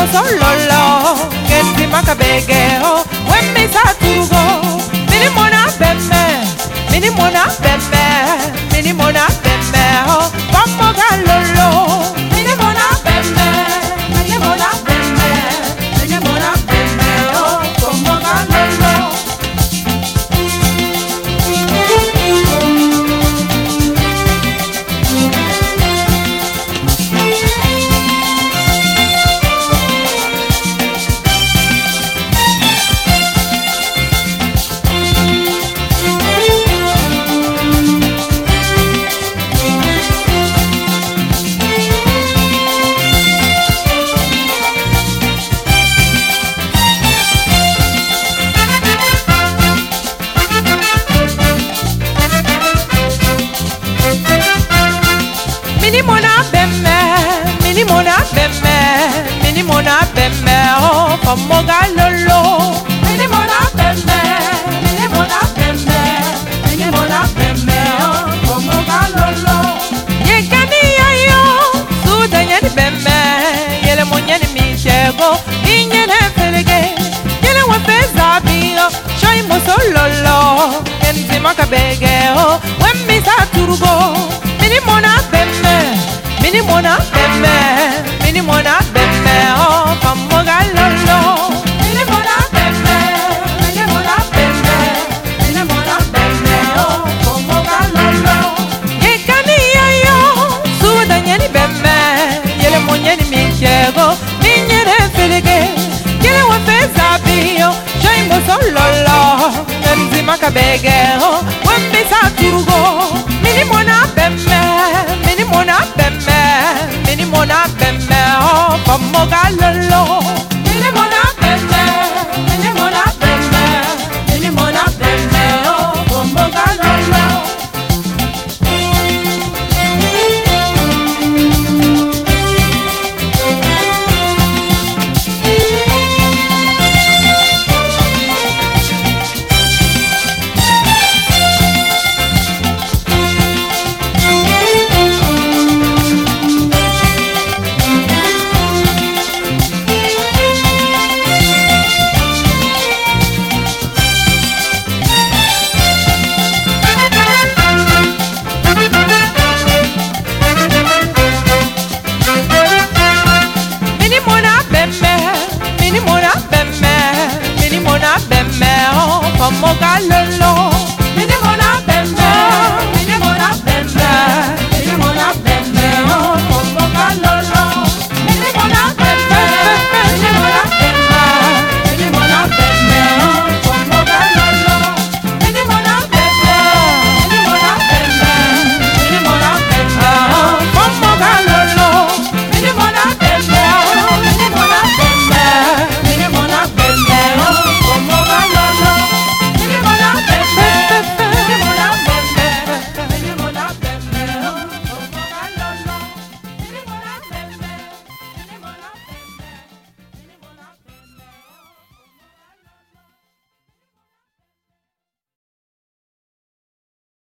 sololo Genti makabegeo Wemi saturugo Mini mona bemme Mini mona bemme Mini mona bemme Vamo galolo Mini mona bemme Mini mona bemme Mini mona bemme Vamo galolo Mini mona bemme, mini mona bemme, mini mona bemme, oh, vamo galolo. Mini mona bemme, mini mona bemme, mini mona bemme, oh, vamo galolo. Yekani ayo, suda nyani bemme, yele mo nyani michego, inyene felege, yele wafeza bio, shoy mo sololo, enzi makabege, oh, wemi saturugo. Mini mona bemme, mini mona bemme, mini mona bemme, oh, vamo galolo. Mini mona bemme, mini mona bemme, mini mona bemme, oh, vamo galolo. Yekani ayo, suda nyani bemme, yele mo nyani michego, ninyere felege, yele wafeza bio, joy mo sololo, enzi makabege, oh.